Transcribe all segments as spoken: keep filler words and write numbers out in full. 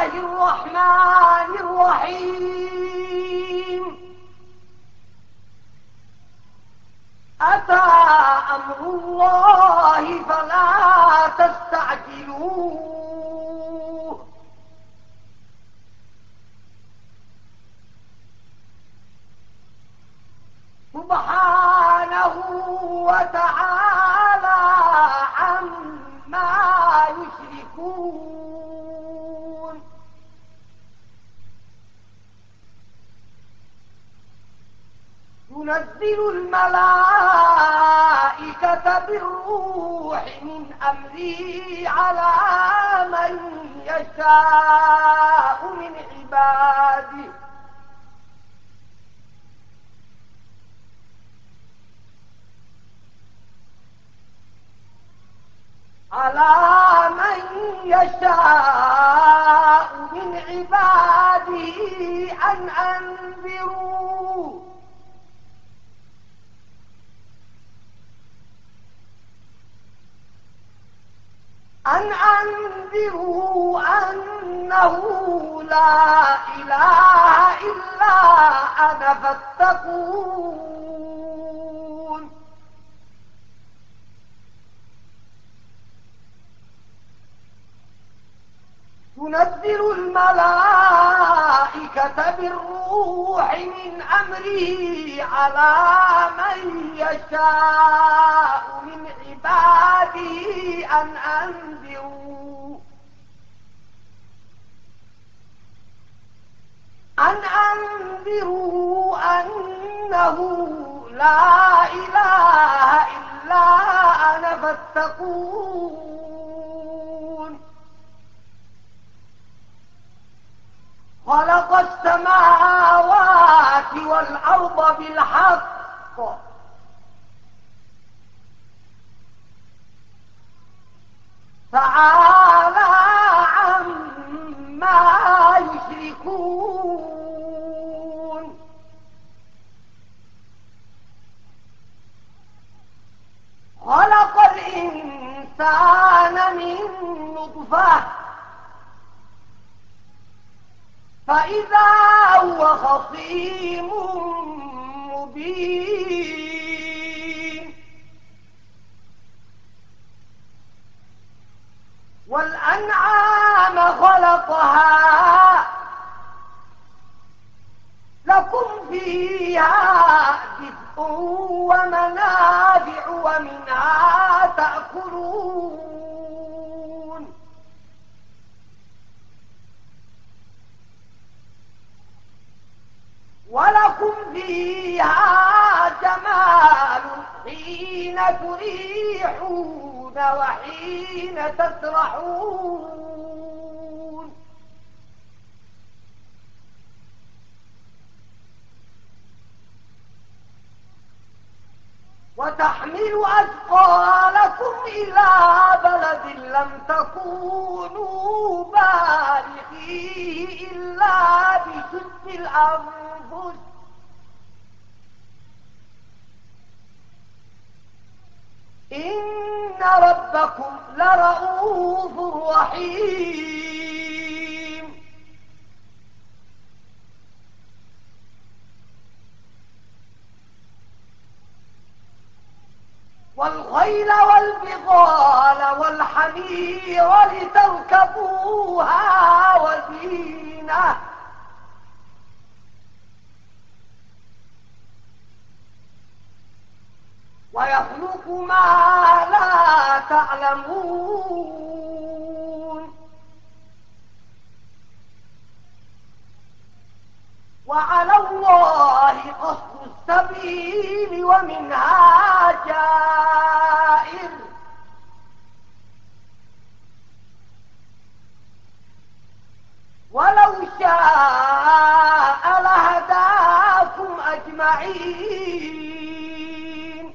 الرحمن الرحيم. أتى أمر الله فلا تستعجلوه. سبحانه وتعالى عما يشركون. ينزل الملائكة بالروح من أمره على من يشاء من عباده على من يشاء من عباده أن أنذروا أن أنذروا أنه لا إله إلا أنا فاتقون. تنزل الملائكة بالروح من أمره على من يشاء من عباده أن أنذروا أن أنذروا أنه لا إله إلا أنا فاتقون. خلق السماوات والأرض بالحق تعالى عما يشركون. خلق الإنسان من نطفة فإذا هو خصيم مبين. والأنعام خلقها لكم فيها دفء ومنافع ومنها تأكلون. ولكم فيها جمال حين تريحون وحين تسرحون. وتحمل أثقالكم إلى بلد لم تكونوا بالغيه إلا بشق الأنفس إن ربكم لرؤوف رحيم. والخيل والبغال والحمير لتركبوها وزينة ويخلق ما لا تعلمون. وعلى الله قصد السبيل ومنها جائر. ولو شاء لهداكم أجمعين.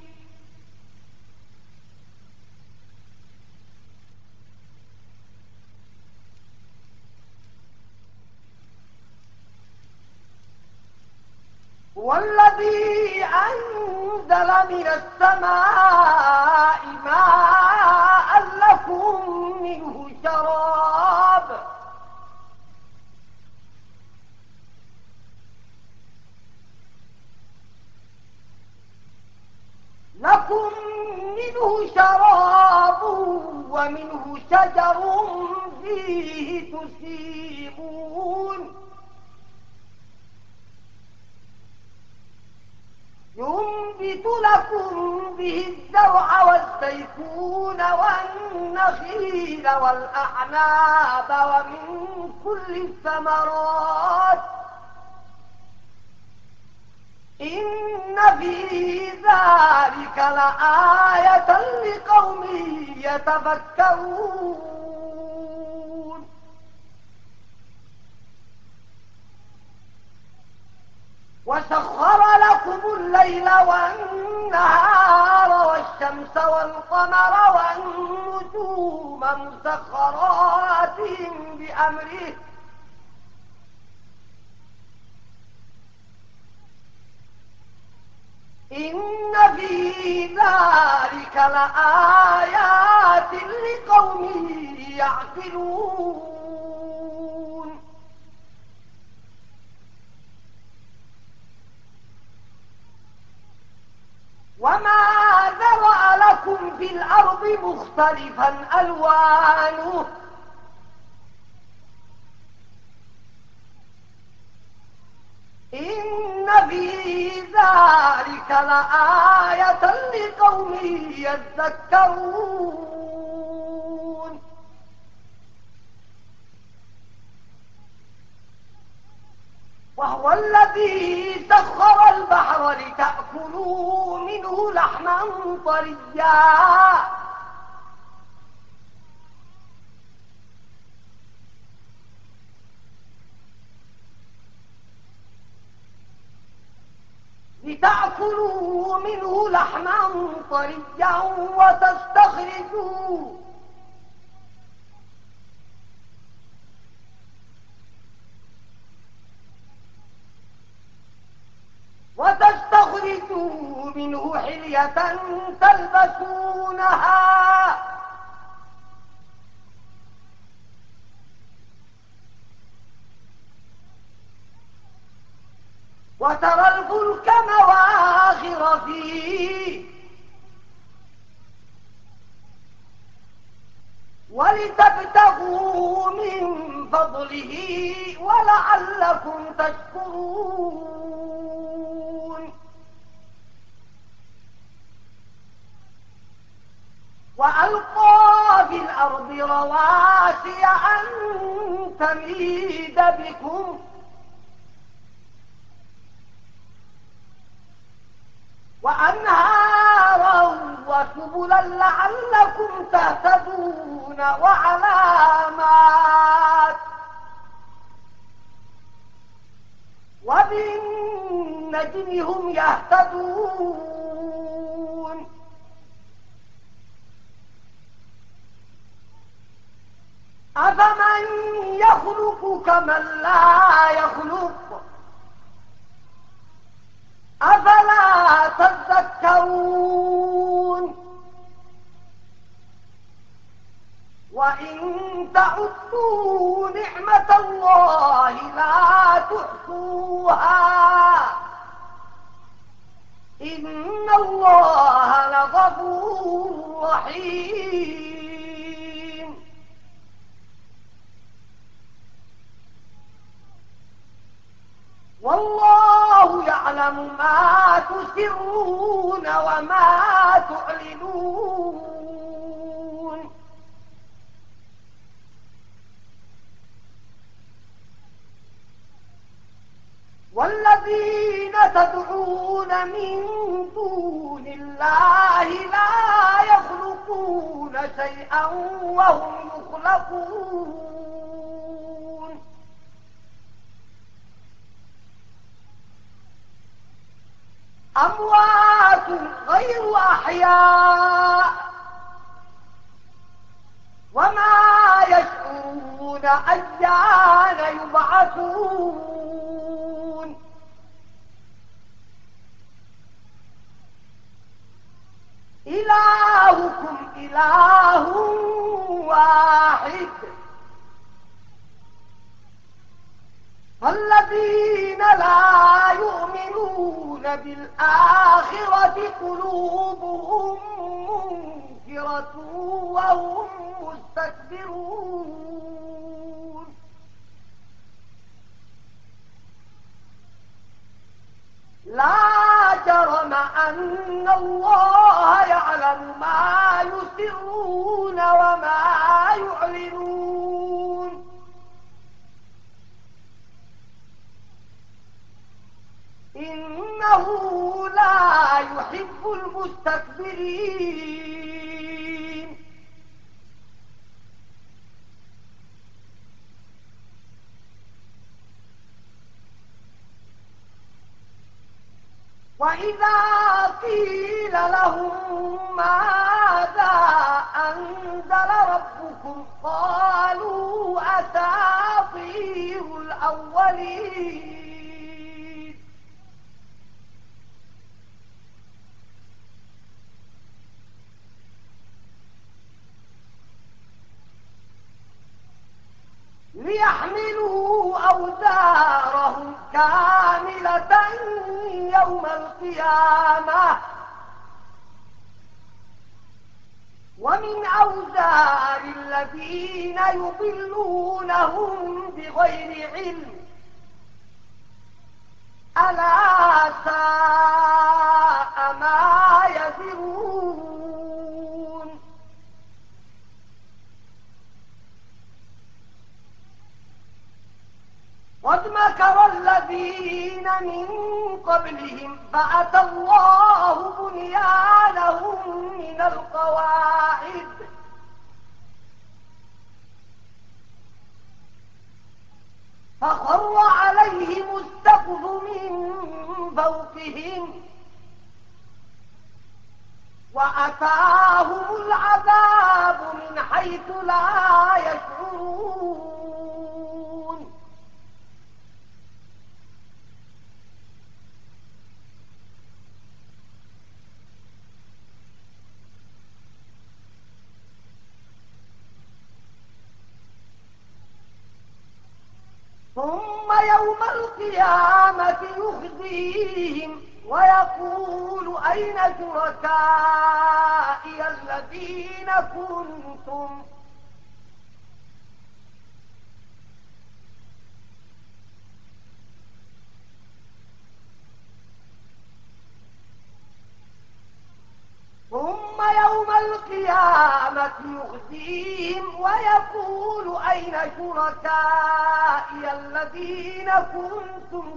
والذي أنزل من السماء ماء لكم منه شراب لكم منه شراب ومنه شجر فيه تسيمون ينبت لكم به الزرع والزيتون والنخيل والأعناب ومن كل الثمرات إن في ذلك لآية لقوم يتفكرون وسخر لكم الليل والنهار والشمس والقمر والنجوم مسخرات بأمره إن في ذلك لآيات لقوم يعقلون وما ذرأ لكم في الأرض مختلفا ألوانه إن في ذلك لآية لقوم يذكرون وهو الذي سخر البحر لتأكلوا منه لحما طريا لتأكلوا منه لحما طريا وتستخرجوا وتستخرجوا منه حلية تلبسونها وترى الفلك مواخر فيه ولتبتغوا من فضله ولعلكم تشكرون وألقى في الأرض رواسي أن تميد بكم وأنهارا وسبلا لعلكم تهتدون وعلامات وبالنجم هم يهتدون أفمن يخلق كمن لا يخلق أفلا تذكرون وإن تعدوا نعمة الله لا تحصوها إن الله لغفور رحيم والله يعلم ما تسرون وما تعلنون والذين تدعون من دون الله لا يخلقون شيئا وهم يخلقون أموات غير أحياء وما يشعرون أيان يبعثون إلهكم إله واحد الذين لا يؤمنون بالآخرة قلوبهم منكرة وهم مستكبرون لا جرم أن الله يعلم ما يسرون وما يعلنون إنه لا يحب المستكبرين وإذا قيل لهم ماذا أنزل ربكم قالوا أساطير الأولين ليحملوا أوزارهم كاملة يوم القيامة ومن أوزار الذين يضلونهم بغير علم ألا ساء ما يزرون قد مكر الذين من قبلهم فأتى الله بنيانهم من القواعد فخر عليهم السقف من فوقهم وأتاهم العذاب من حيث لا يشعرون ثم يوم القيامة يخزيهم ويقول أين شركائي الذين كنتم ثم يوم القيامة يخزيهم ويقول أين شركائي الذين كنتم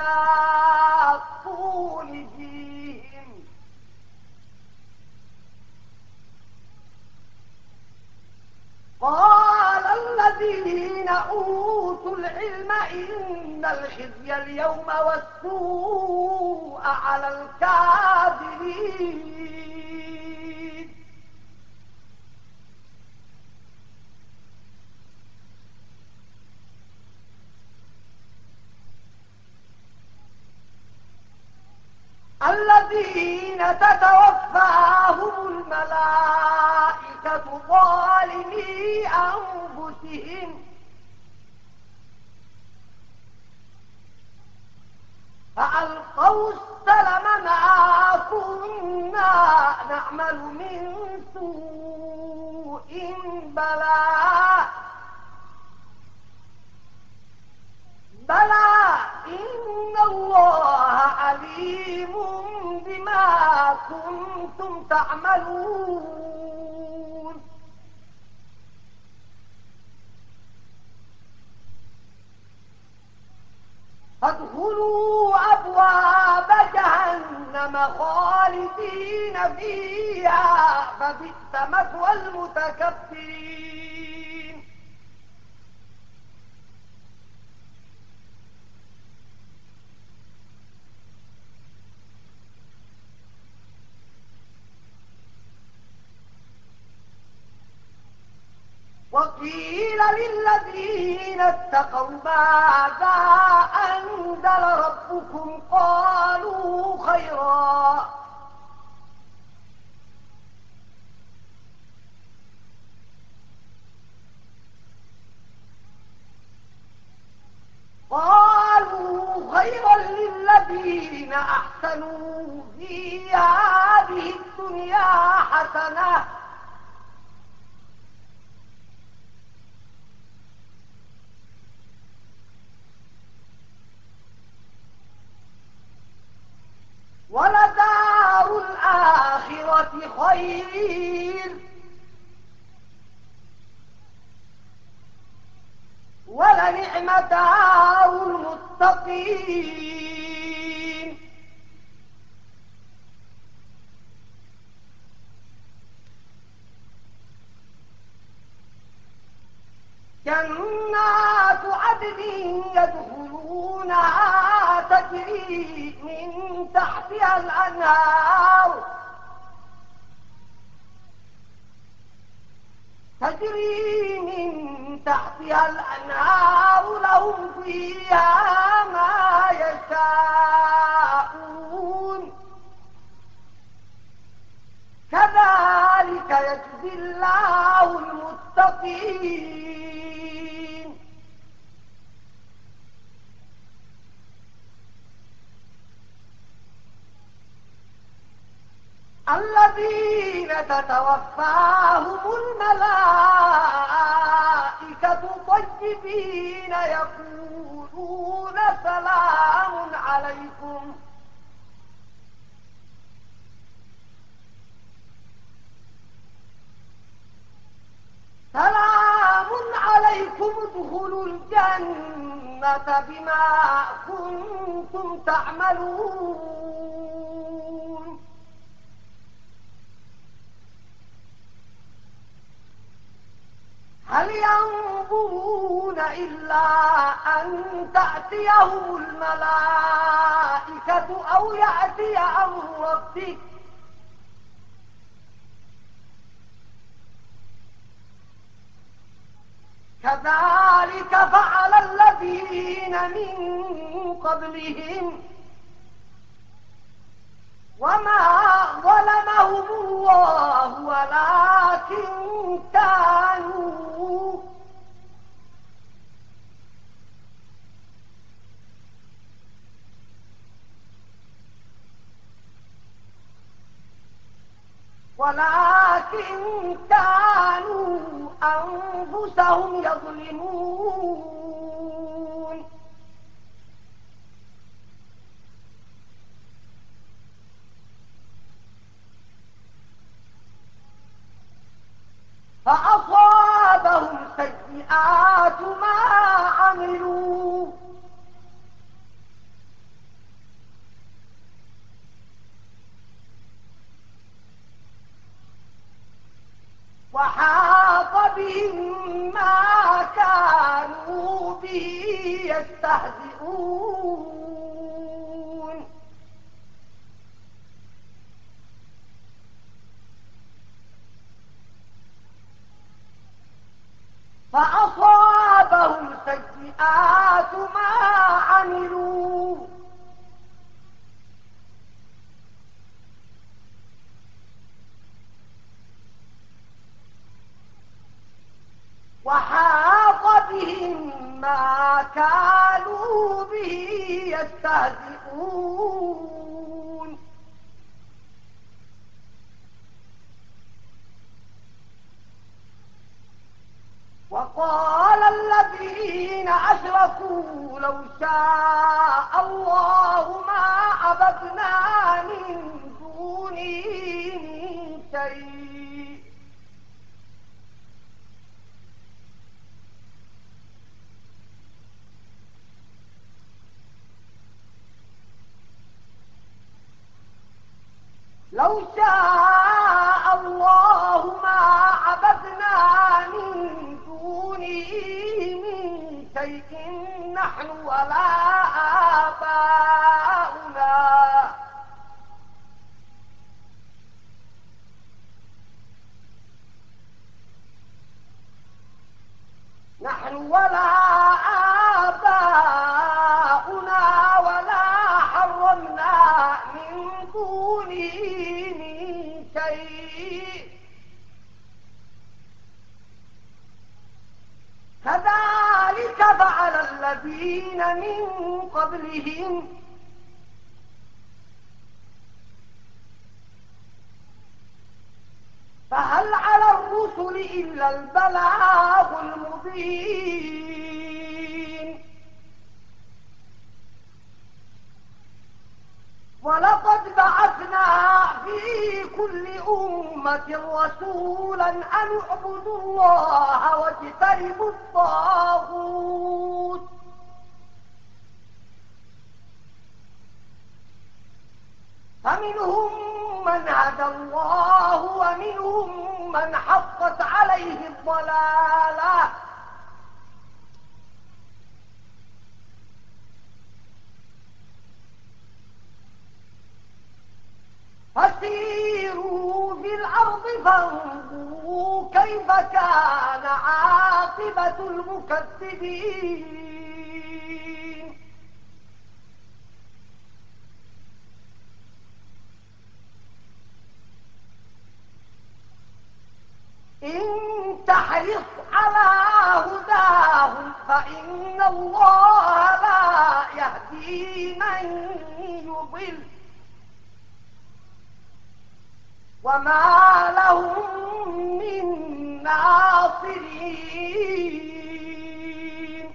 تشاقون فيهم قال الذين أوتوا العلم إن الخزي اليوم والسوء على الكافرين الذين تتوفاهم الملائكة ظالمي أنفسهم فألقوا السلم ما كنا نعمل من سوء بلى بلى إن الله عليم بما كنتم تعملون فادخلوا أبواب جهنم خالدين فيها فبئس مثوى المتكبرين وقيل للذين اتقوا ماذا أنزل ربكم قالوا خيرا قالوا خيرا للذين أحسنوا في هذه الدنيا حسنة ولدار الآخرة خير ولنعم دار المتقين. جنات عدن يدخلونها تجري من تحتها الأنهار تجري من تحتها الأنهار لهم فيها ما يشاءون كذلك يجزي الله المتقين. الذين تتوفاهم الملائكة طيبين يقولون سلام عليكم سلام عليكم ادخلوا الجنة بما كنتم تعملون. هل ينظرون إلا أن تأتيهم الملائكة أو يأتي أمر ربك كذلك فعل الذين من قبلهم وما ظلمهم الله ولكن كانوا ولكن كانوا أنفسهم يظلمون. فأصابهم سيئات ما عملوا وحاق بهم ما كانوا به يستهزئون. فأصابهم سيئات ما عملوا وحاق بهم ما كانوا به يستهزئون. وقال الذين أشركوا لو شاء الله ما عبدنا من دونه من شيء لو شاء الله ما عبدنا من دونه من شيء نحن ولا آباؤنا نحن ولا آباؤنا ولا حرمنا من دونه من شيء كذلك فعل الذين من قبلهم فهل على الرسل إلا البلاغ المبين ولقد بعثنا في كل أمة رسولا أن اعبدوا الله واجتنبوا الطاغوت فمنهم من هدى الله ومنهم من حقت عليه الضلالة فسيروا في الأرض فانظروا كيف كان عاقبة المكذبين إن تحرص على هداهم فإن الله لا يهدي من يضل وما لهم من ناصرين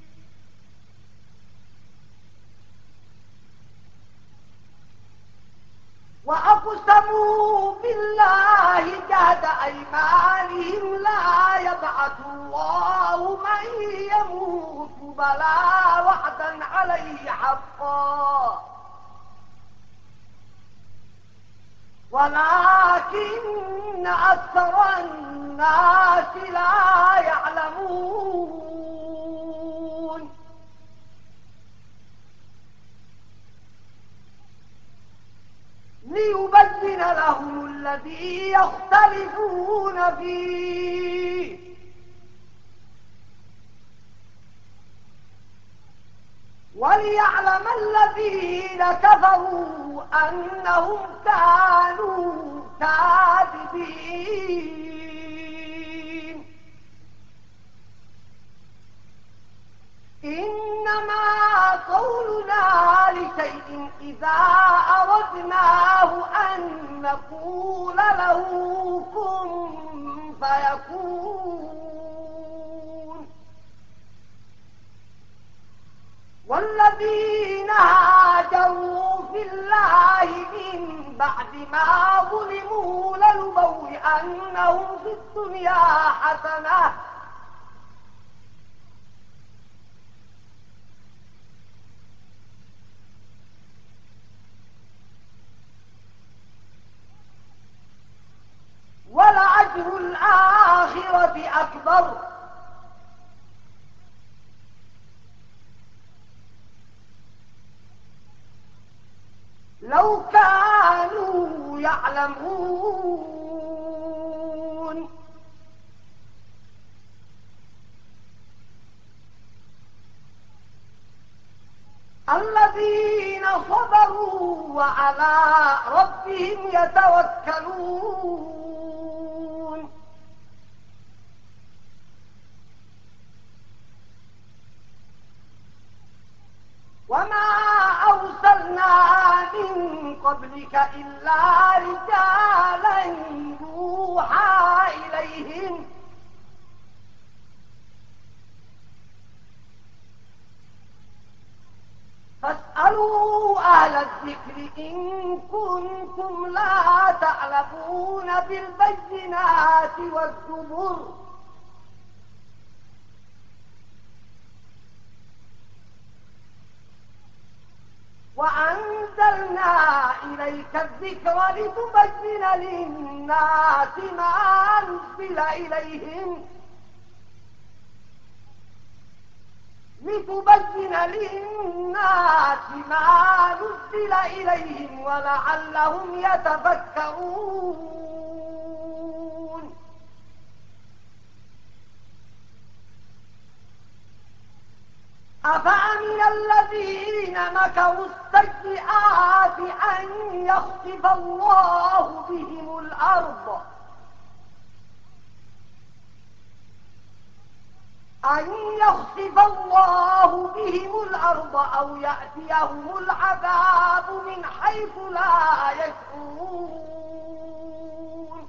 وأقسموا بالله جهد أيمانهم لا يبعث الله من يموت بلى وعدا عليه حقا ولكن أكثر الناس لا يعلمون ليبين لهم الذي يختلفون فيه وليعلم الذين كفروا أنهم كانوا كاذبين إنما قولنا لشيء إذا أردناه أن نقول له كن فيكون والذين هاجروا في الله من بعد ما ظلموا لنبوئنهم في الدنيا حسنة ولأجر الآخرة أكبر لو كانوا يعلمون الذين صبروا وعلى ربهم يتوكلون وما أرسلنا من قبلك إلا رجالا يوحى إليهم فاسألوا أهل الذكر إن كنتم لا تعلمون بالبينات والزبر وأنزلنا إليك الذكر لتبين للناس ما نزل إليهم لتبين للناس ما نزل إليهم ولعلهم يتفكرون أفأمن الذين مكروا السيئات أن يخسف الله بهم الأرض أن يخسف الله بهم الأرض أو يأتيهم العذاب من حيث لا يشعرون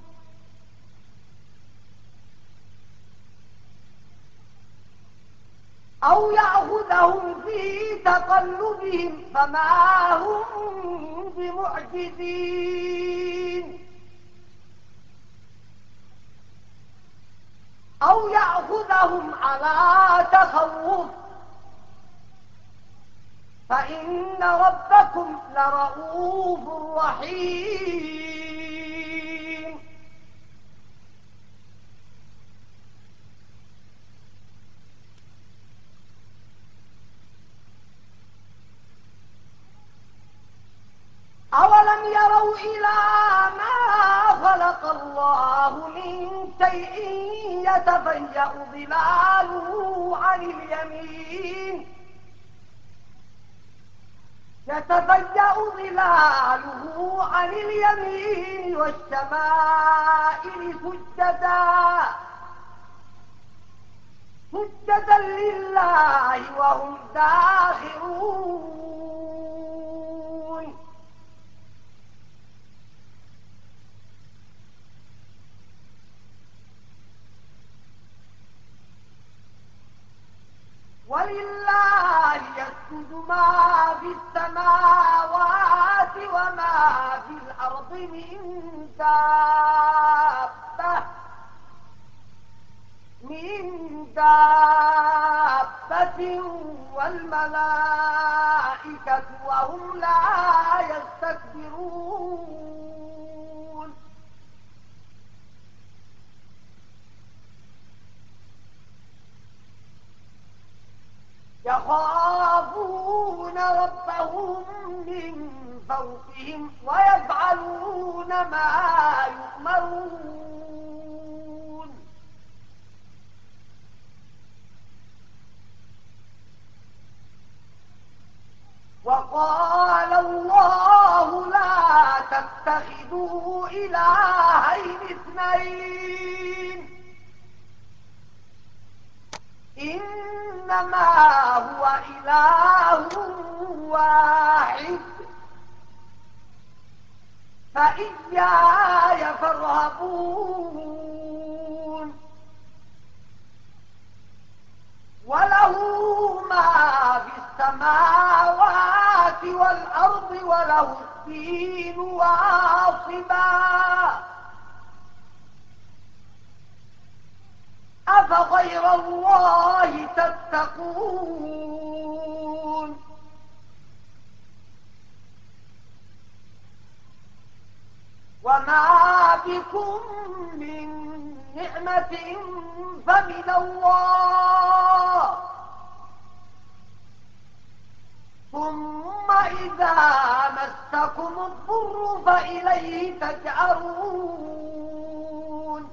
أو يأخذهم في تقلبهم فما هم بمعجزين أو يأخذهم على تخوف فإن ربكم لرؤوف رحيم أولم يروا إلى ما خلق الله من شيء يتفيأ ظلاله عن اليمين يتفيأ ظلاله عن اليمين والشمائل سجدا سجدا لله وهم داخرون ولله يسجد ما في السماوات وما في الأرض من دابة من دابة والملائكة وهم لا يستكبرون يخافون ربهم من فوقهم ويفعلون ما يؤمرون وقال الله لا تتخذوا إلهين اثنين إنما هو إله واحد فإياي فارهبون وله ما في السماوات والأرض وله الدين واصبا أفغير الله تتقون وما بكم من نعمة فمن الله ثم إذا مسكم الضر فإليه تجأرون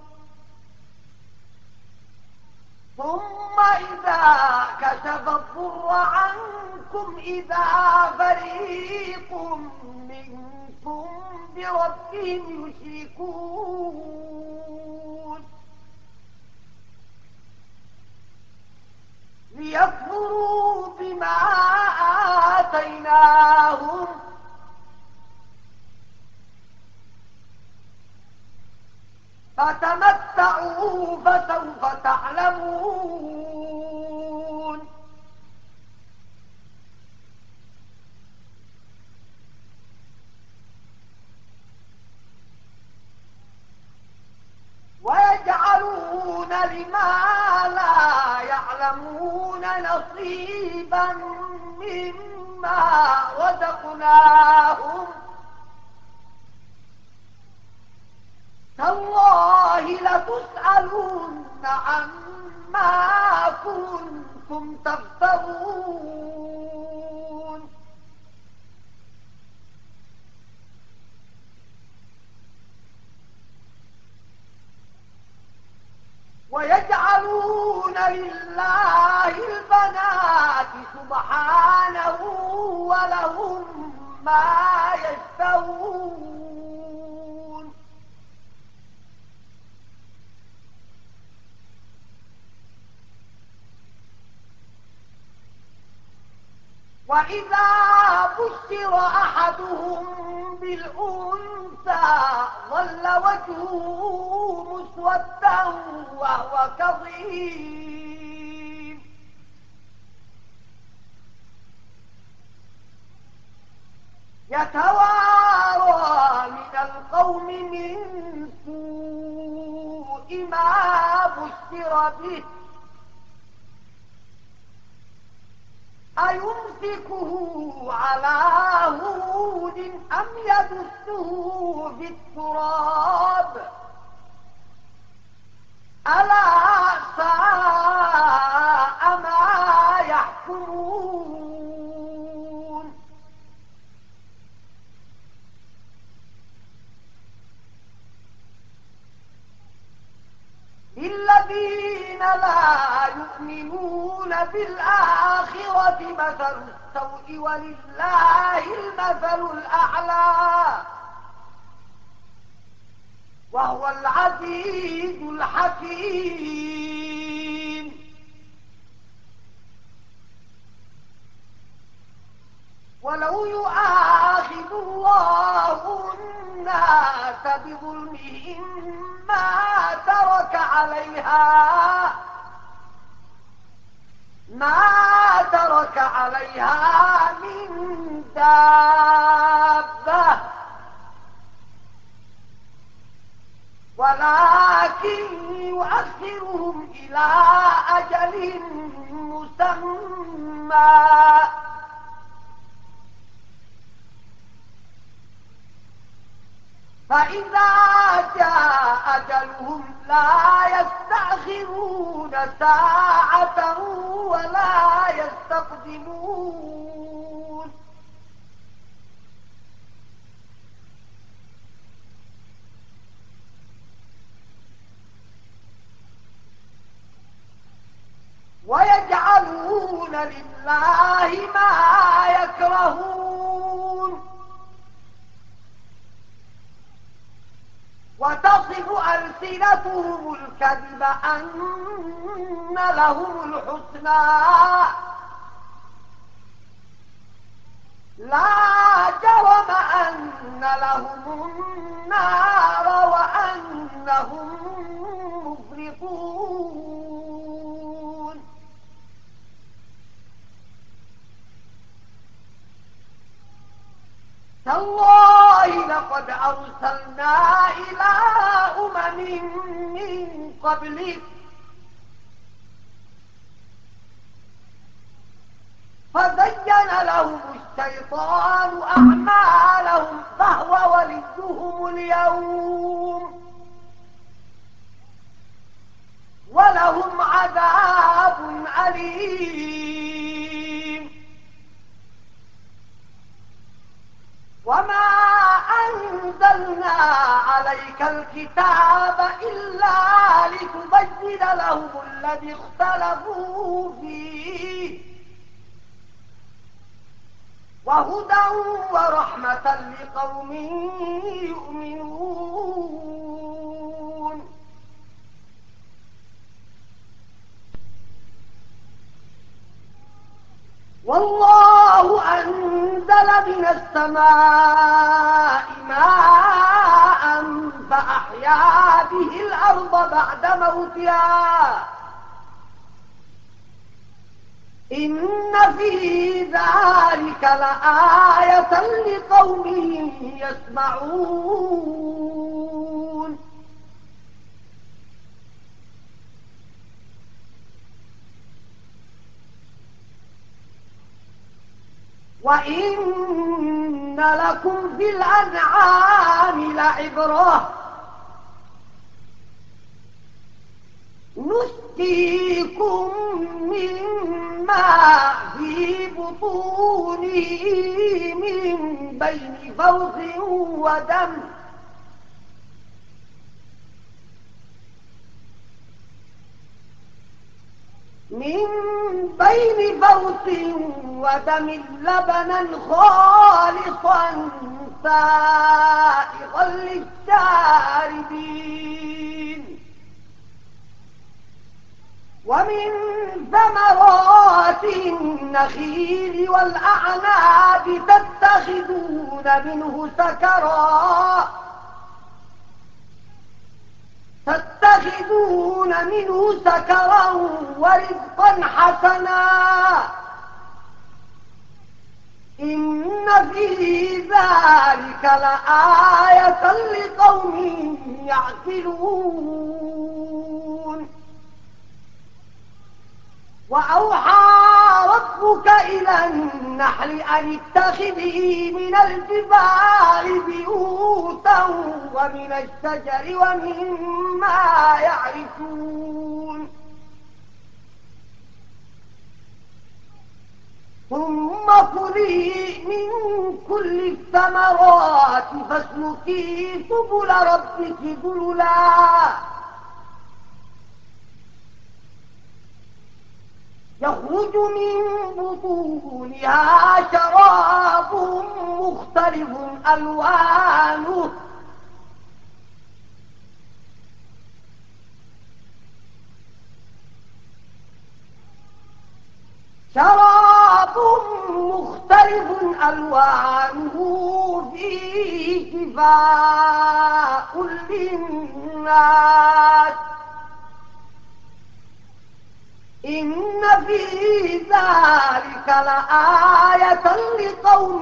ثم إذا كشف الضر عنكم إذا فريق منكم بربهم يشركون ليكفروا بما آتيناهم فتمتعوا فسوف تعلمون ويجعلون لما لا يعلمون نصيبا مما رزقناهم تالله لتسألون عما كنتم تفترون ويجعلون لله البنات سبحانه ولهم ما يشتهون وإذا بشر أحدهم بالأنثى ظل وجهه مسودا وهو كظيم يتوارى من القوم من سوء ما بشر به أيمسكه على هود أم يدسه في التراب ألا ساء ما يحكمون للذين لا يؤمنون بالآخرة مثل السوء ولله المثل الأعلى وهو العزيز الحكيم ولو يؤاخذ الله الناس بظلمهم ما ترك عليها ما ترك عليها من دابة ولكن يؤخرهم إلى أجل مسمى فإذا جاء أجلهم لا يستأخرون ساعة ولا يستقدمون ويجعلون لله ما يكرهون وتصف ألسنتهم الكذب أن لهم الحسنى لا جرم أن لهم النار وأنهم مفرطون تالله لقد أرسلنا إلى أمم من قبلك فزين لهم الشيطان أعمالهم فهو وليهم اليوم ولهم عذاب أليم وما أنزلنا عليك الكتاب إلا لتبين لهم الذي اختلفوا فيه وهدى ورحمة لقوم يؤمنون والله أنزل من السماء ماء فأحيا به الأرض بعد موتها إن في ذلك لآية لقوم يسمعون وإن لكم في الأنعام لعبرة نسقيكم مما في بطونه من بين فرث ودم من بين فرث ودم لبنا خالصا سائغا للشاربين ومن ثمرات النخيل والأعناب تتخذون منه سكرا تتخذون منه سكرا ورزقا حسنا إن في ذلك لآية لقوم يعقلون وأوحى ربك إلى النحل أن اتخذي من الجبال بيوتا ومن الشجر ومما يعرشون ثم كلي من كل الثمرات فاسلكي سبل ربك ذللا يخرج من بطونها شراب مختلف ألوانه شراب مختلف ألوانه فيه شفاء للناس إن في ذلك لآية لقوم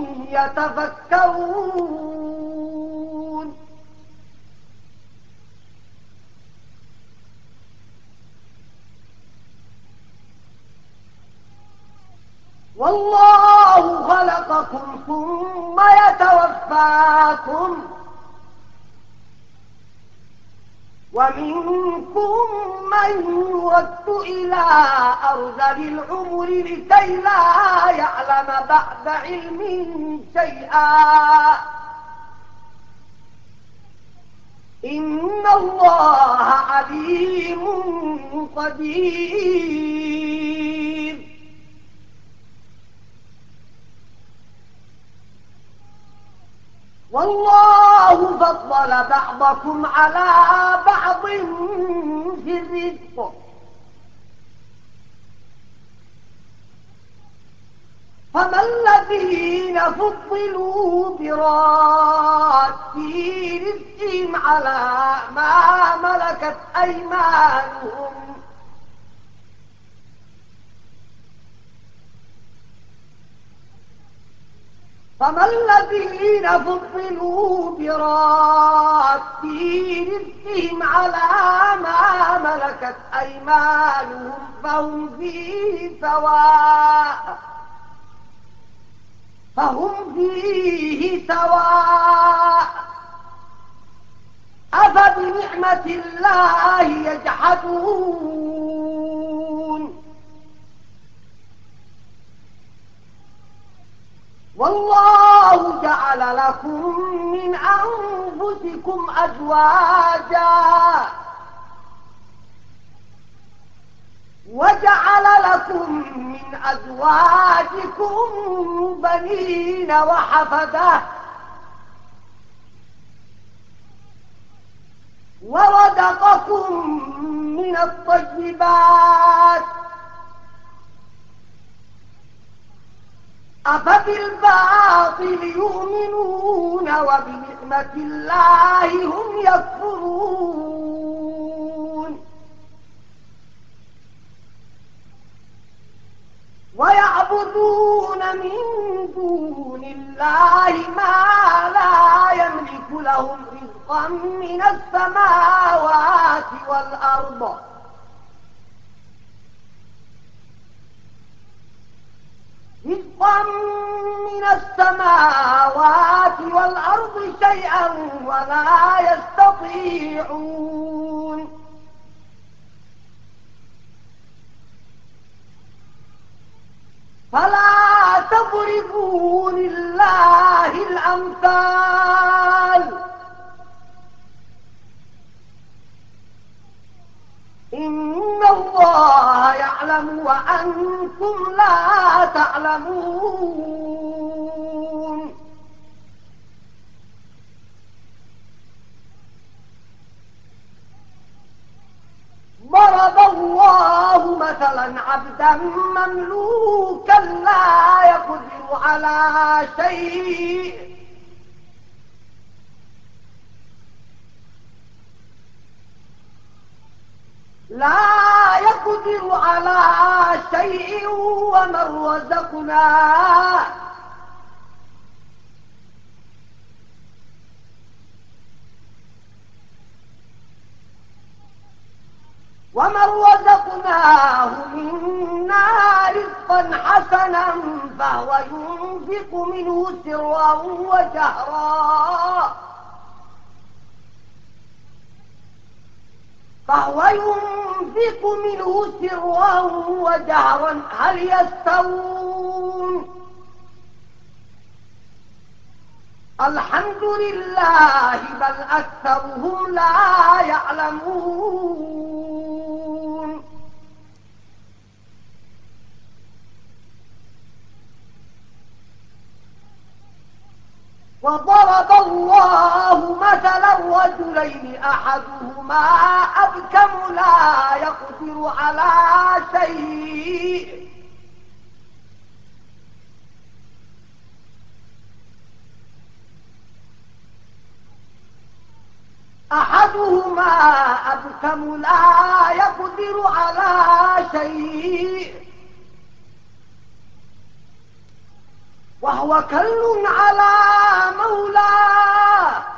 يتفكرون والله خلقكم ثم يتوفاكم ومنكم من يرد إلى أرذل العمر لكي لا يعلم بعد علم شيئا إن الله عليم قدير والله فضل بعضكم على بعض في الرزق فما الذين فضلوا براد رزقهم على ما ملكت أيمانهم فما الذين فضلوا براد رزقهم على ما ملكت أيمانهم فهم فيه سواء فهم فيه سواء أفبنعمة الله يجحدون والله جعل لكم من أنفسكم أزواجا وجعل لكم من أزواجكم بنين وحفدة ورزقكم من الطيبات أفبالباطل يؤمنون وبنعمة الله هم يكفرون ويعبدون من دون الله ما لا يملك لهم رزقا من السماوات والأرض رزقا من السماوات والأرض شيئا ولا يستطيعون فلا تضربوا لله الأمثال إن الله يعلم وأنتم لا تعلمون ضرب الله مثلا عبدا مملوكا لا يقدر على شيء لا يقدر على شيء ومن رزقناه ومن رزقناه منا رزقا حسنا فهو ينفق منه سرا وجهرا فهو ينفق منه سرا وجهرا هل يستوون الحمد لله بل أكثرهم لا يعلمون وضرب الله مثلا رجلين أحدهما أبكم لا يقدر على شيء أحدهما أبكم لا يقدر على شيء وهو كل على مولاه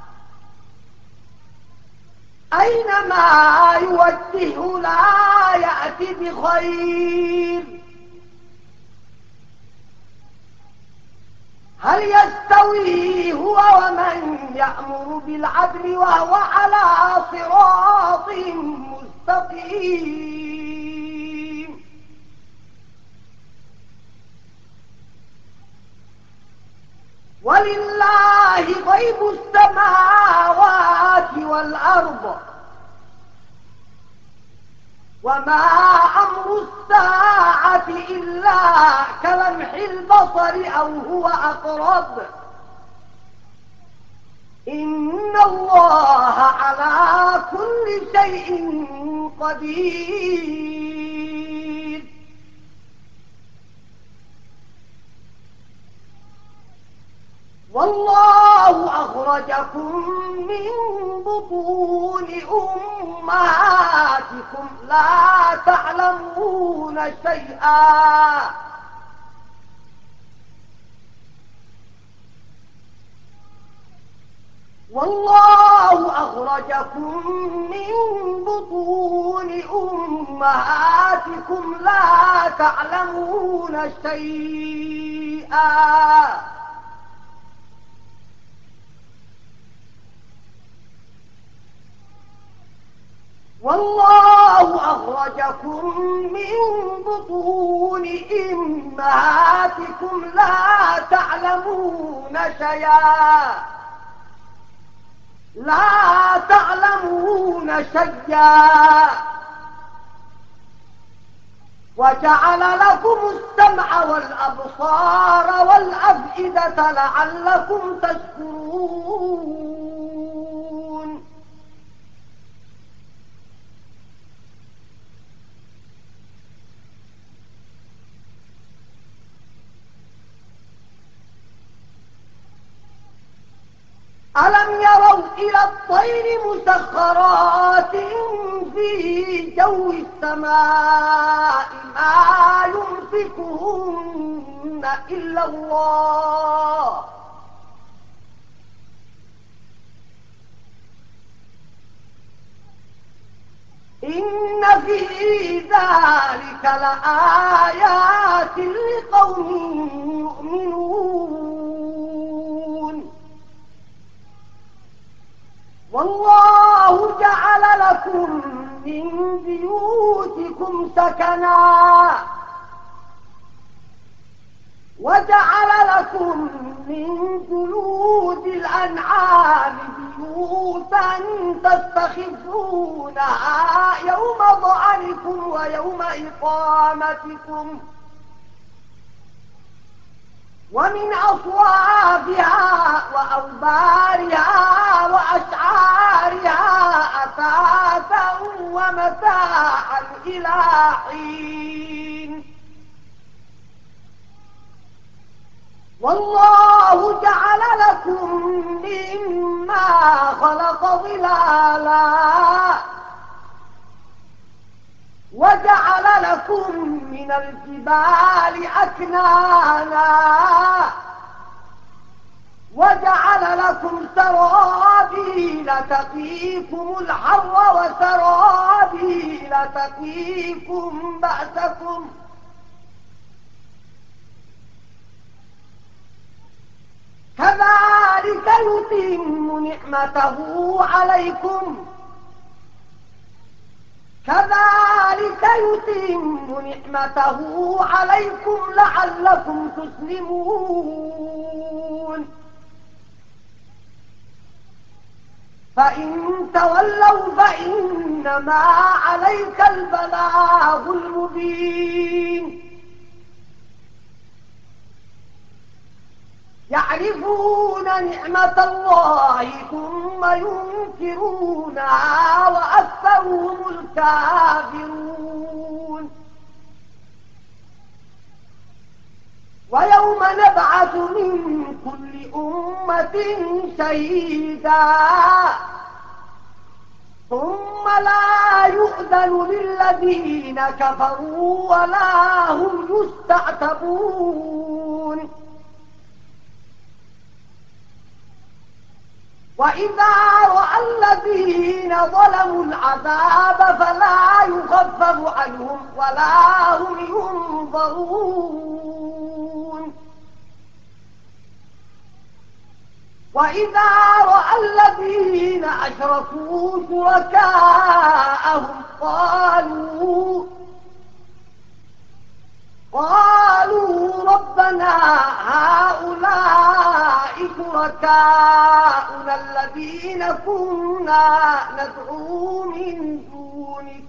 أينما يوجهه لا يأتي بخير هل يستوي هو ومن يأمر بالعدل وهو على صراط مستقيم ولله غيب السماوات والأرض وما أمر الساعة إلا كلمح البصر أو هو أقرب إن الله على كل شيء قدير والله أخرجكم من بطون أمهاتكم لا تعلمون شيئا والله أخرجكم من بطون أمهاتكم لا تعلمون شيئا والله أخرجكم من بطون أمهاتكم لا تعلمون شيئا لا تعلمون شيئا وجعل لكم السمع والأبصار والأفئدة لعلكم تشكرون ألم يروا إلى الطير مسخرات في جو السماء ما يمسكهن إلا الله إن في ذلك لآيات لقوم يؤمنون والله جعل لكم من بيوتكم سكنا وجعل لكم من جلود الأنعام بيوتا تستخفونها يوم ظعنكم ويوم إقامتكم ومن أصوابها وأوبارها وأشعارها أثاثا ومتاعا إلى حين. والله جعل لكم مما خلق ظلالا وجعل لكم من الجبال أكنانا وجعل لكم سرابيل تقيكم الحر وسرابيل تقيكم بأسكم كذلك يتم نعمته عليكم كذلك يتم نعمته عليكم لعلكم تسلمون. فإن تولوا فإنما عليك البلاغ المبين. يعرفون نعمة الله ثم ينكرونها وأكثرهم الكافرون. ويوم نبعث من كل أمة شهيدا ثم لا يؤذن للذين كفروا ولا هم يستعتبون. وإذا رأى الذين ظلموا العذاب فلا يخفف عنهم ولا هم ينظرون. وإذا رأى الذين أشركوا شركاءهم قالوا قالوا ربنا هؤلاء شركاؤنا الذين كنا ندعو من دونك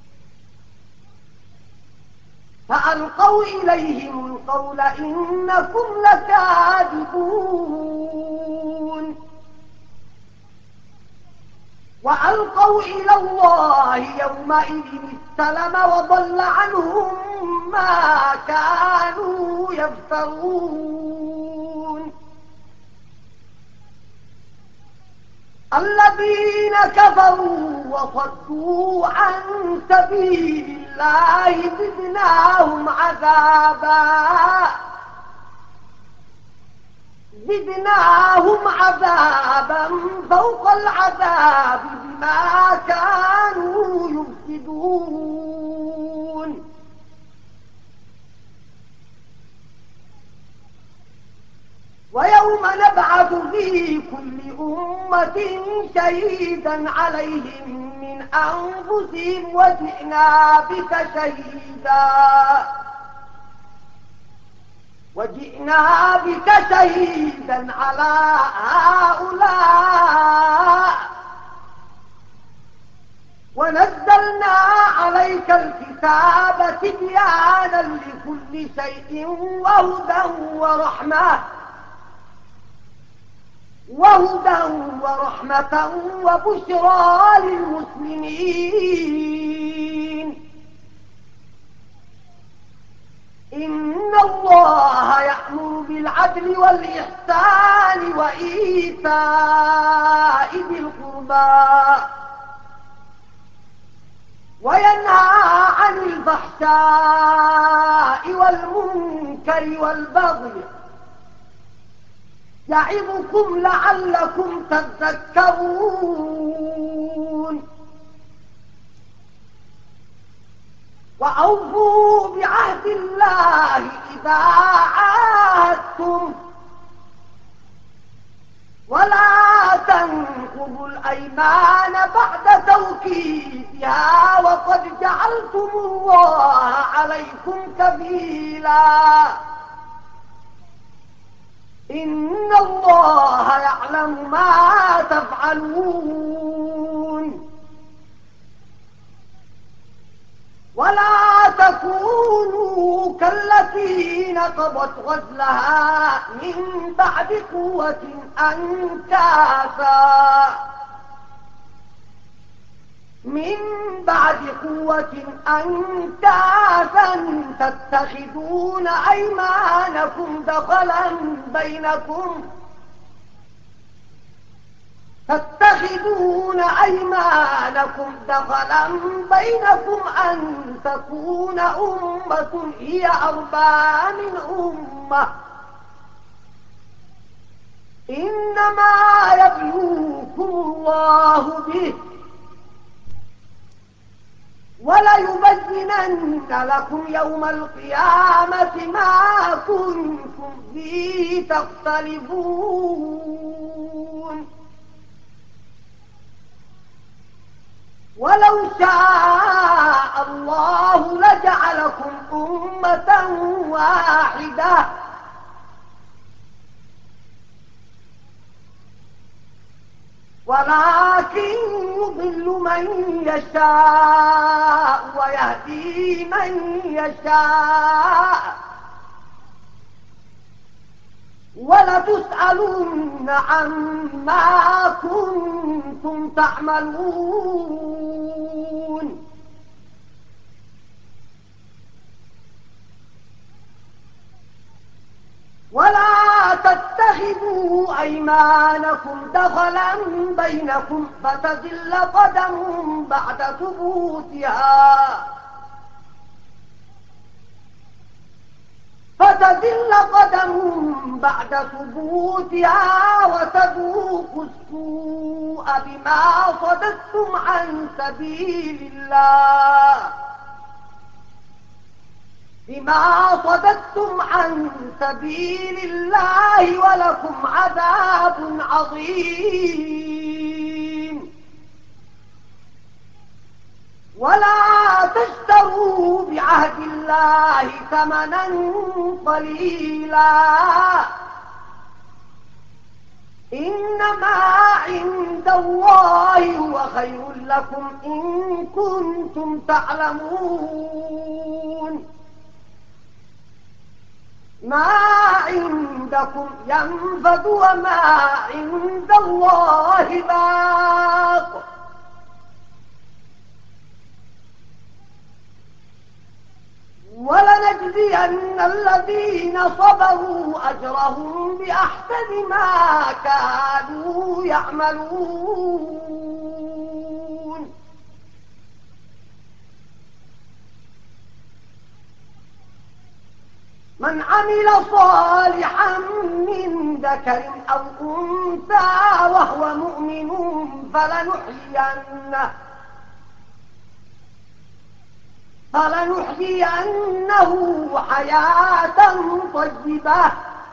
فألقوا إليهم القول إنكم لكاذبون. وألقوا إلى الله يومئذ السلم وضل عنهم ما كانوا يفترون. الذين كفروا وصدوا عن سبيل الله زدناهم عذابا زدناهم عذابا فوق العذاب بما كانوا يفسدون. ويوم نبعث في كل أمة شهيدا عليهم من أنفسهم وجئنا بك شهيدا وجئنا بك شهيدا على هؤلاء ونزلنا عليك الكتاب تبيانا لكل شيء وهدى ورحمة وهدى ورحمة وبشرى للمسلمين. إن الله يأمر بالعدل والإحسان وإيتاء ذي القربى وينهى عن الفحشاء والمنكر والبغي يعظكم لعلكم تذكرون. وأوفوا بعهد الله إذا عاهدتم ولا تنقضوا الأيمان بعد توكيدها وقد جعلتم الله عليكم كفيلا. إن الله يعلم ما تفعلون. ولا تكونوا كالتي نقضت غزلها من بعد قوة أنكاثا من بعد قوة أنكاثا تتخذون أيمانكم دخلا بينكم تتخذون أيمانكم دخلا بينكم أن تكون أمة هي أربى من أمة إنما يبلوكم الله به وليبينن لكم يوم القيامة ما كنتم فيه تختلفون ولو شاء الله لجعلكم أمة واحدة ولكن يضل من يشاء ويهدي من يشاء ولتسألن عما كنتم تعملون ولا تتخذوا أيمانكم دخلا بينكم فتزل قدم بعد ثبوتها فتزل قدم بعد ثبوتها وتذوقوا السوء بما صددتم عن سبيل الله بما صددتم عن سبيل الله ولكم عذاب عظيم ولا تشتروا بعهد الله ثمنا قليلا إنما عند الله هو خير لكم إن كنتم تعلمون ما عندكم ينفد وما عند الله باق ولنجزين الذين صبروا أجرهم بأحسن ما كانوا يعملون من عمل صالحا من ذكر أو أنثى وهو مؤمن فلنحيينه فلنحيينه حياة طيبة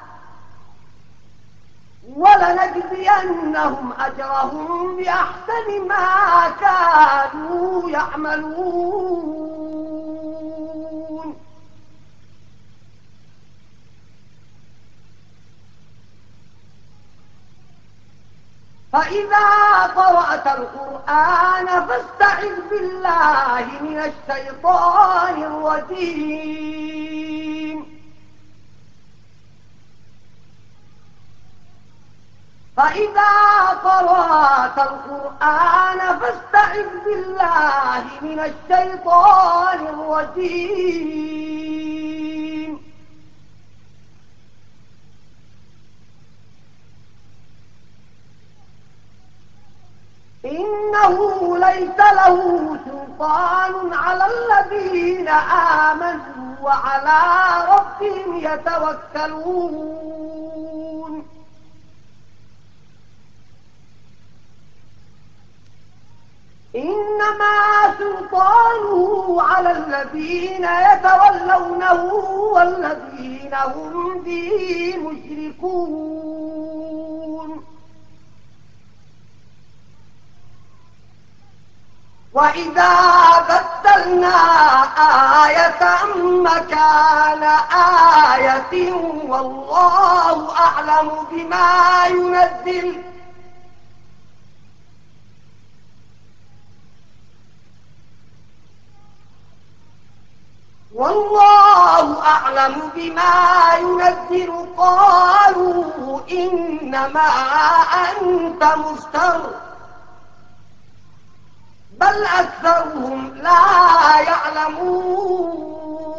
ولنجزينهم أجرهم بأحسن ما كانوا يعملون فإذا قرأت القرآن فاستعذ بالله من الشيطان الرجيم فإذا قرأت القرآن فاستعذ بالله من الشيطان الرجيم إنه ليس له سلطان على الذين آمنوا وعلى ربهم يتوكلون إنما سلطانه على الذين يتولونه والذين هم به مشركون وإذا بدلنا آية مكان آية والله أعلم بما ينزل والله أعلم بما ينزل قالوا إنما أنت مفتر بل أكثرهم لا يعلمون.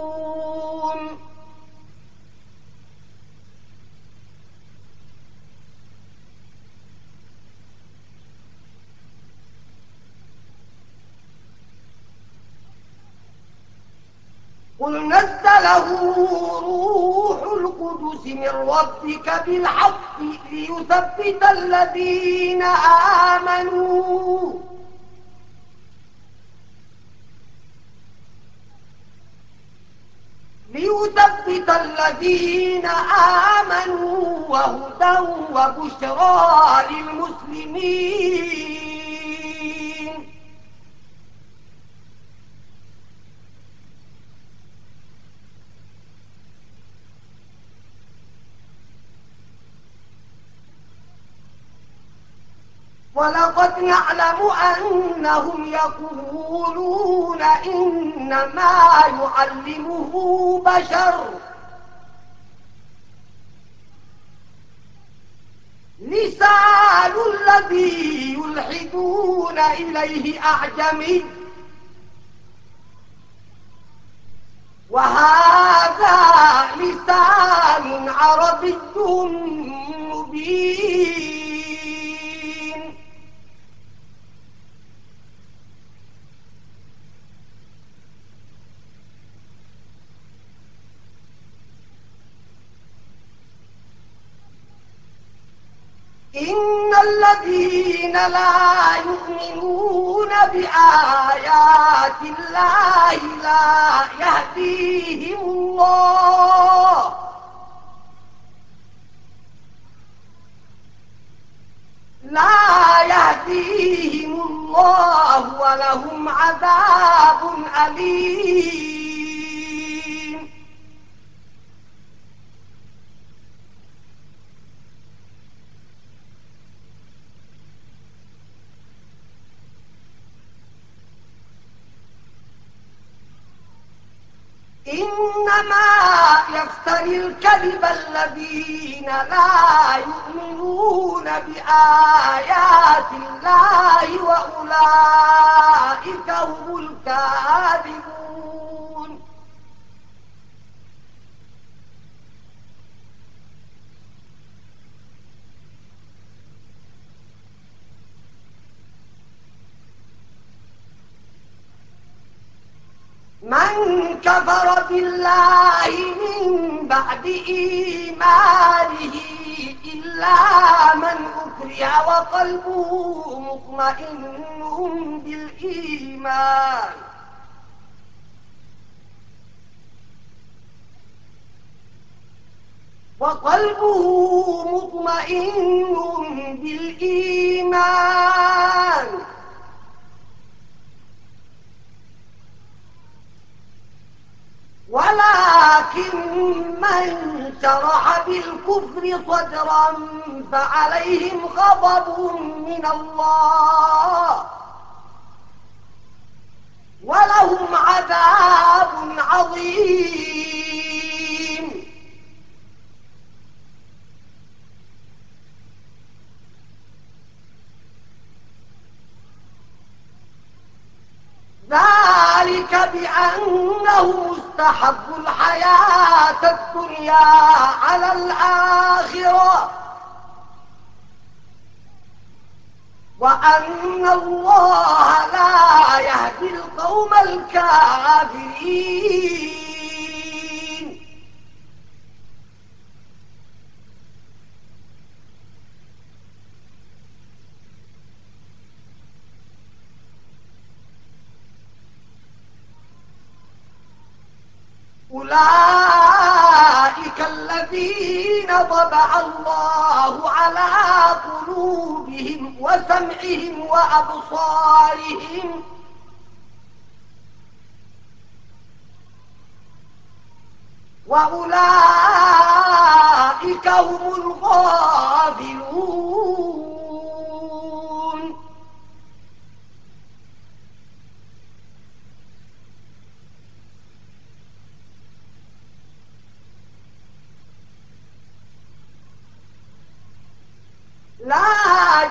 قل نزله روح القدس من ربك بالحق ليثبت الذين آمنوا ليثبت الذين آمنوا وهدى وبشرى للمسلمين. ولقد نعلم أنهم يقولون إنما يعلمه بشر لسان الذي يلحدون إليه أعجمي وهذا لسان عربي مبين. إن الذين لا يؤمنون بآيات الله لا يهديهم الله لا يهديهم الله ولهم عذاب أليم. إنما يفتري الكذب الذين لا يؤمنون بآيات الله وأولئك هم الكاذبون. من كفر بالله من بعد إيمانه إلا من أكره وقلبه مطمئن بالإيمان وقلبه مطمئن بالإيمان ولكن من شرح بالكفر صدرا فعليهم غضب من الله ولهم عذاب عظيم. ذلك بأنهم استحبوا الحياة الدنيا على الآخرة وأن الله لا يهدي القوم الكافرين. أولئك الذين طبع الله على قلوبهم وسمعهم وأبصارهم وأولئك هم الغافلون.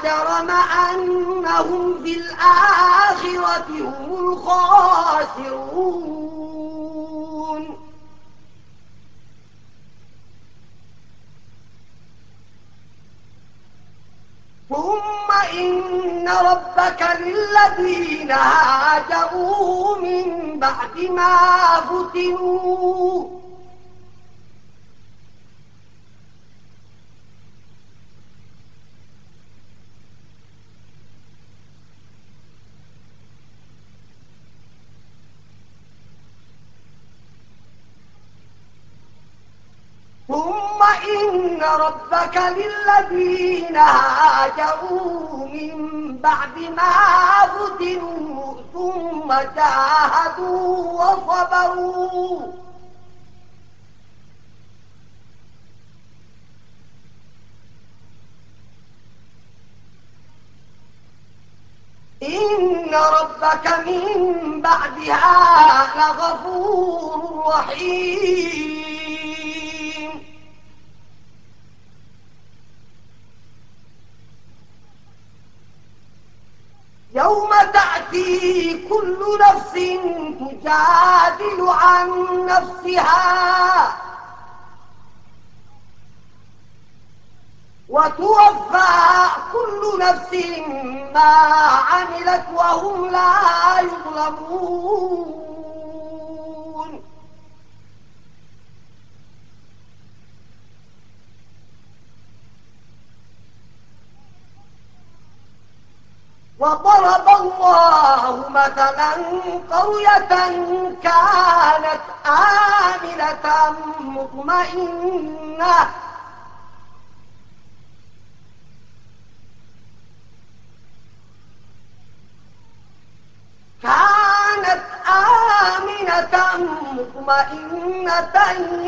جرم أنهم في الآخرة هم الخاسرون ثم إن ربك للذين هاجروا من بعد ما فتنوا ثم إن ربك للذين هاجروا من بعد ما فتنوا ثم جاهدوا وصبروا إن ربك من بعدها لغفور رحيم يوم تأتي كل نفس تجادل عن نفسها وتوفى كل نفس ما عملت وهم لا يظلمون وضرب الله مثلا قرية كانت آمنة مطمئنة كانت آمنة مطمئنة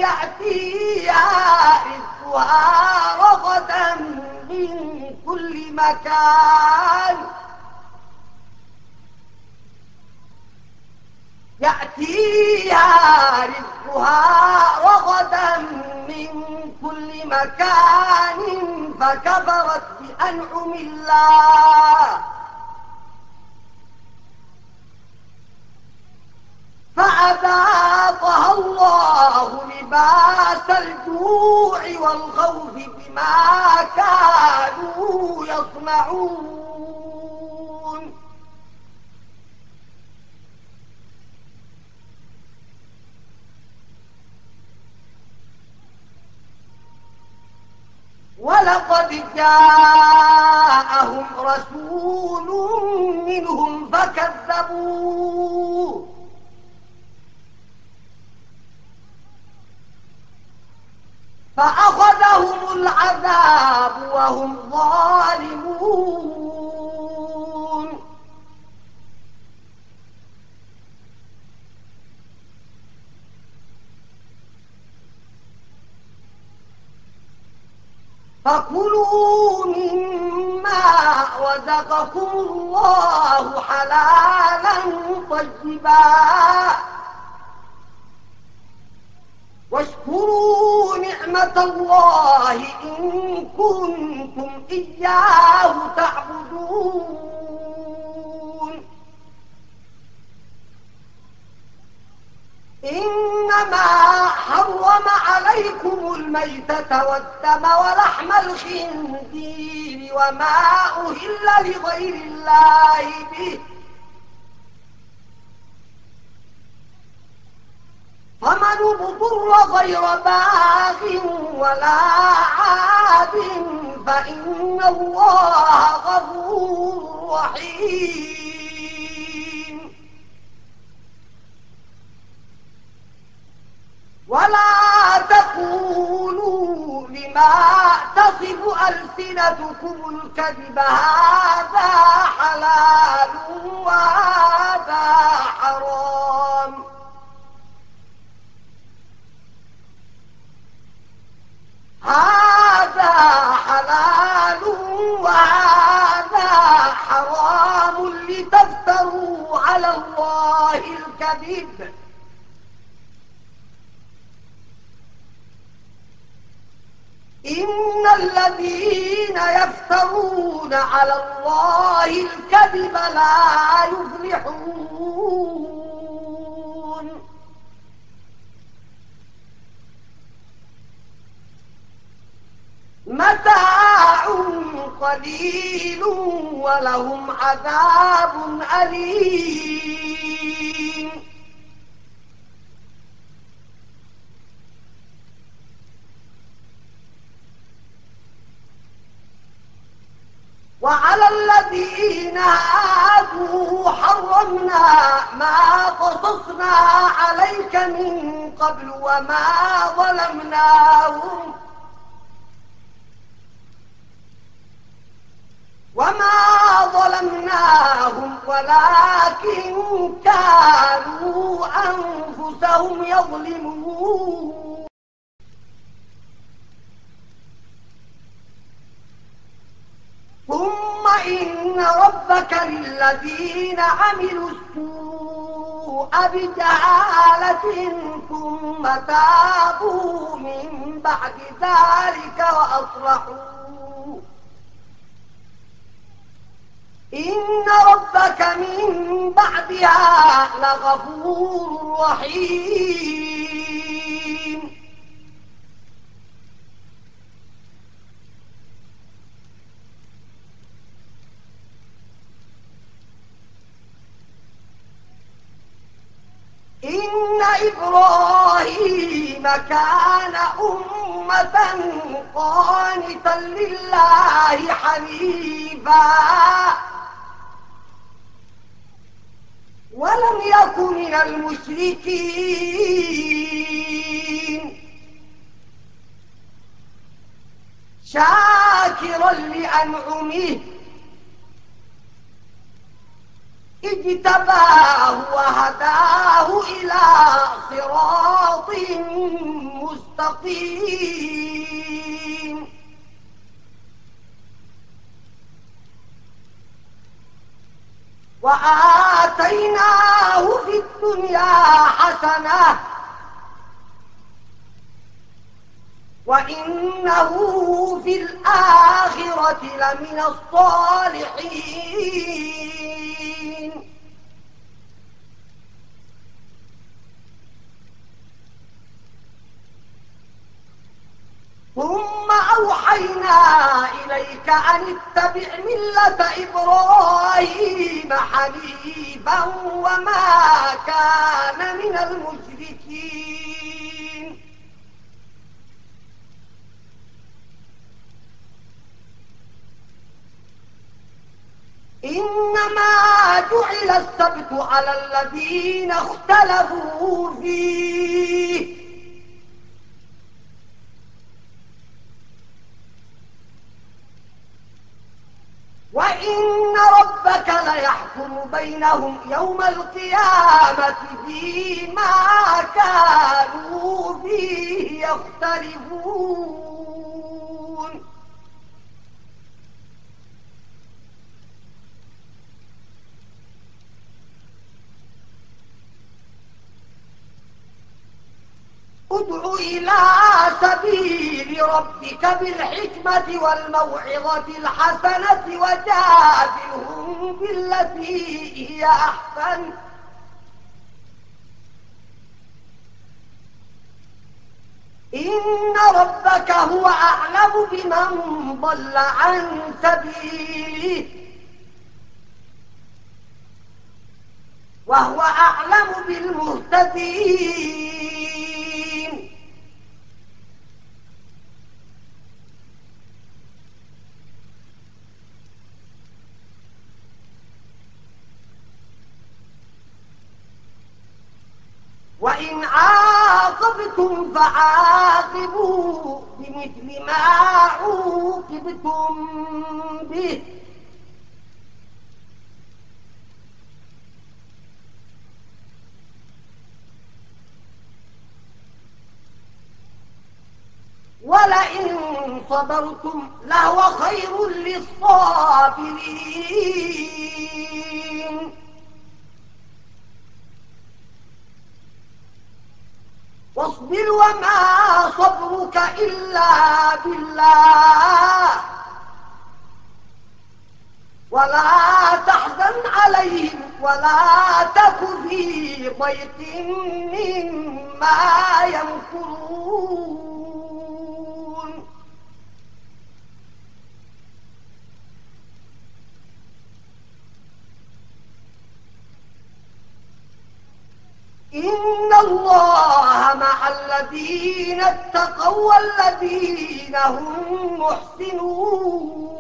يأتيها رزقها رغدا من كل مكان يأتيها رزقها رغدا من كل مكان فكفرت بأنعم الله فأذاقها الله لباس الجوع والخوف بما كانوا يصنعون ولقد جاءهم رسول منهم فكذبوه فأخذهم العذاب وهم ظالمون فكلوا مما رزقكم الله حلالا طيبا واشكروا نعمة الله إن كنتم إياه تعبدون إنما حرم عليكم الميتة والدم ولحم الخنزير وما أهل لغير الله به فمن اضطر غير باغ ولا عاد فإن الله غفور رحيم ولا تقولوا لما تصف ألسنتكم الكذب هذا حلال وهذا حرام هذا حلال وهذا حرام لتفتروا على الله الكذب إن الذين يفترون على الله الكذب لا يفلحون متاع قليل ولهم عذاب أليم وعلى الذين هادوا حرمنا ما قصصنا عليك من قبل وما ظلمناهم وما ظلمناهم ولكن كانوا أنفسهم يظلمون ثم إن ربك للذين عملوا السوء بجهالة ثم تابوا من بعد ذلك وأصلحوا إن ربك من بعدها لغفور رحيم إن إبراهيم كان أمة قانتا لله حنيفا ولم يك من المشركين شاكرا لأنعمه اجتباه وهداه إلى صراط مستقيم وآتيناه في الدنيا حسنة وإنه في الآخرة لمن الصالحين ثم أوحينا إليك أن اتبع ملة إبراهيم حنيفا وما كان من المشركين إنما جعل السبت على الذين اختلفوا فيه وإن ربك ليحكم بينهم يوم القيامة فيما كانوا فيه يختلفون ادع إلى سبيل ربك بالحكمة والموعظة الحسنة وجادلهم بالتي هي أحسن إن ربك هو أعلم بمن ضل عن سبيله وهو أعلم بالمهتدين وإن عاقبتم فعاقبوا بمثل ما عوقبتم به ولئن صبرتم لهو خير للصابرين واصبر وما صبرك إلا بالله ولا تحزن عليهم ولا تك في ضيق مما يمكرون إن الله مع الذين اتقوا والذين هم محسنون